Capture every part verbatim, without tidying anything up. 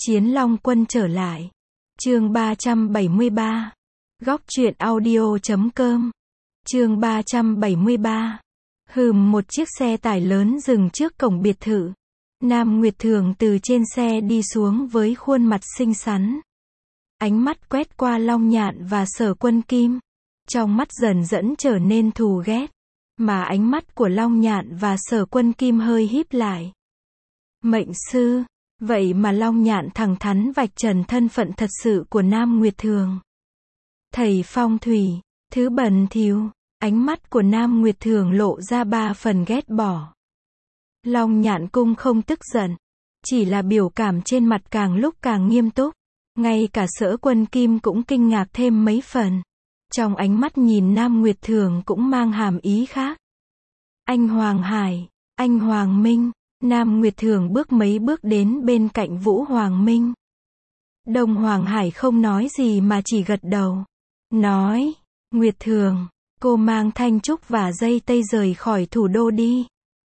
Chiến Long Quân trở lại. Chương ba trăm bảy mươi ba. Góc truyện audio chấm com. Chương ba trăm bảy mươi ba. Hừm, một chiếc xe tải lớn dừng trước cổng biệt thự. Nam Nguyệt Thường từ trên xe đi xuống với khuôn mặt xinh xắn. Ánh mắt quét qua Long Nhạn và Sở Quân Kim. Trong mắt dần dẫn trở nên thù ghét. Mà ánh mắt của Long Nhạn và Sở Quân Kim hơi híp lại. Mệnh sư. Vậy mà Long Nhạn thẳng thắn vạch trần thân phận thật sự của Nam Nguyệt Thường. Thầy phong thủy, thứ bẩn thỉu. Ánh mắt của Nam Nguyệt Thường lộ ra ba phần ghét bỏ. Long Nhạn cung không tức giận, chỉ là biểu cảm trên mặt càng lúc càng nghiêm túc. Ngay cả Sở Quân Kim cũng kinh ngạc thêm mấy phần. Trong ánh mắt nhìn Nam Nguyệt Thường cũng mang hàm ý khác. Anh Hoàng Hải, anh Hoàng Minh. Nam Nguyệt Thường bước mấy bước đến bên cạnh Vũ Hoàng Minh. Đông Hoàng Hải không nói gì mà chỉ gật đầu. Nói, Nguyệt Thường, cô mang Thanh Trúc và dây tây rời khỏi thủ đô đi.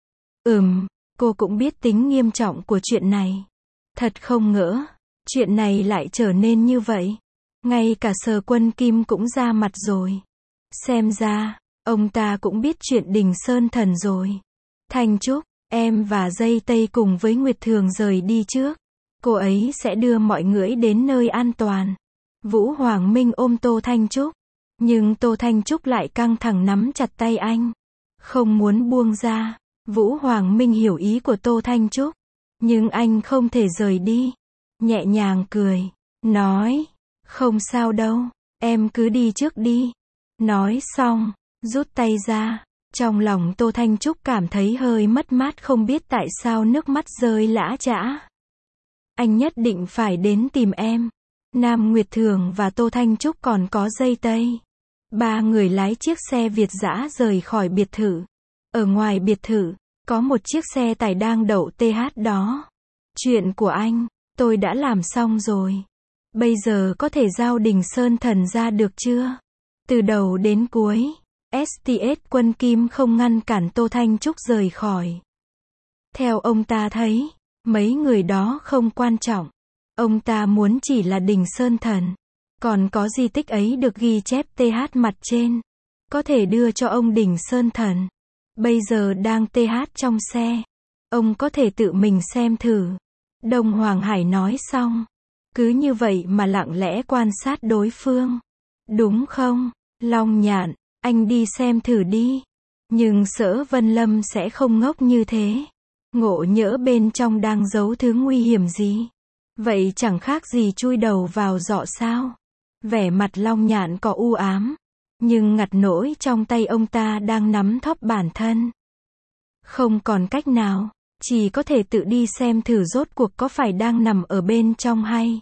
Ừm, cô cũng biết tính nghiêm trọng của chuyện này. Thật không ngỡ, chuyện này lại trở nên như vậy. Ngay cả Sở Quân Kim cũng ra mặt rồi. Xem ra, ông ta cũng biết chuyện Đình Sơn Thần rồi. Thanh Trúc, em và dây tây cùng với Nguyệt Thường rời đi trước. Cô ấy sẽ đưa mọi người đến nơi an toàn. Vũ Hoàng Minh ôm Tô Thanh Trúc. Nhưng Tô Thanh Trúc lại căng thẳng nắm chặt tay anh. Không muốn buông ra. Vũ Hoàng Minh hiểu ý của Tô Thanh Trúc. Nhưng anh không thể rời đi. Nhẹ nhàng cười. Nói. Không sao đâu. Em cứ đi trước đi. Nói xong. Rút tay ra. Trong lòng Tô Thanh Trúc cảm thấy hơi mất mát, không biết tại sao nước mắt rơi lã chã. Anh nhất định phải đến tìm em. Nam Nguyệt Thường và Tô Thanh Trúc còn có dây tây. Ba người lái chiếc xe Việt dã rời khỏi biệt thự. Ở ngoài biệt thự, có một chiếc xe tải đang đậu tê hát đó. Chuyện của anh, tôi đã làm xong rồi. Bây giờ có thể giao Đình Sơn Thần ra được chưa? Từ đầu đến cuối, ét tê ét Quân Kim không ngăn cản Tô Thanh Trúc rời khỏi. Theo ông ta thấy, mấy người đó không quan trọng. Ông ta muốn chỉ là Đình Sơn Thần. Còn có di tích ấy được ghi chép tê hát mặt trên. Có thể đưa cho ông Đình Sơn Thần. Bây giờ đang tê hát trong xe. Ông có thể tự mình xem thử. Đông Hoàng Hải nói xong. Cứ như vậy mà lặng lẽ quan sát đối phương. Đúng không, Long Nhạn? Anh đi xem thử đi. Nhưng Sở Vân Lâm sẽ không ngốc như thế. Ngộ nhỡ bên trong đang giấu thứ nguy hiểm gì. Vậy chẳng khác gì chui đầu vào giọ sao. Vẻ mặt Long Nhạn có u ám. Nhưng ngặt nỗi trong tay ông ta đang nắm thóp bản thân. Không còn cách nào. Chỉ có thể tự đi xem thử rốt cuộc có phải đang nằm ở bên trong hay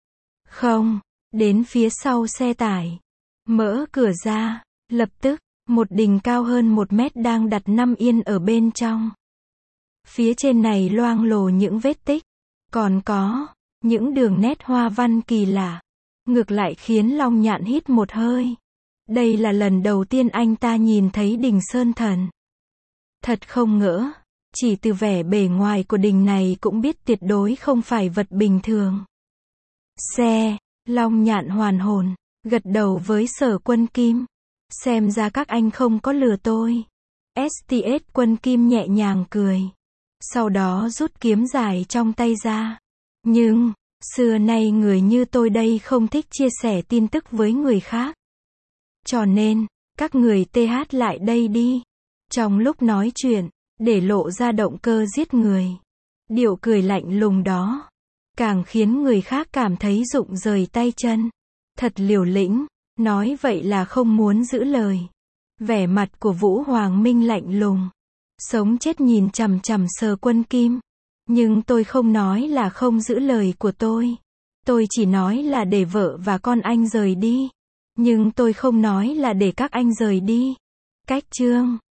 không. Đến phía sau xe tải. Mở cửa ra. Lập tức, một đình cao hơn một mét đang đặt năm yên ở bên trong. Phía trên này loang lổ những vết tích. Còn có những đường nét hoa văn kỳ lạ. Ngược lại khiến Long Nhạn hít một hơi. Đây là lần đầu tiên anh ta nhìn thấy Đình Sơn Thần. Thật không ngỡ. Chỉ từ vẻ bề ngoài của đình này cũng biết tuyệt đối không phải vật bình thường. Xe. Long Nhạn hoàn hồn. Gật đầu với Sở Quân Kim. Xem ra các anh không có lừa tôi. ét tê ét Quân Kim nhẹ nhàng cười. Sau đó rút kiếm dài trong tay ra. Nhưng, xưa nay người như tôi đây không thích chia sẻ tin tức với người khác. Cho nên, các người tê hát lại đây đi. Trong lúc nói chuyện, để lộ ra động cơ giết người. Điệu cười lạnh lùng đó. Càng khiến người khác cảm thấy rụng rời tay chân. Thật liều lĩnh. Nói vậy là không muốn giữ lời. Vẻ mặt của Vũ Hoàng Minh lạnh lùng. Sống chết nhìn chằm chằm Sở Quân Kim. Nhưng tôi không nói là không giữ lời của tôi. Tôi chỉ nói là để vợ và con anh rời đi. Nhưng tôi không nói là để các anh rời đi. Cách chương.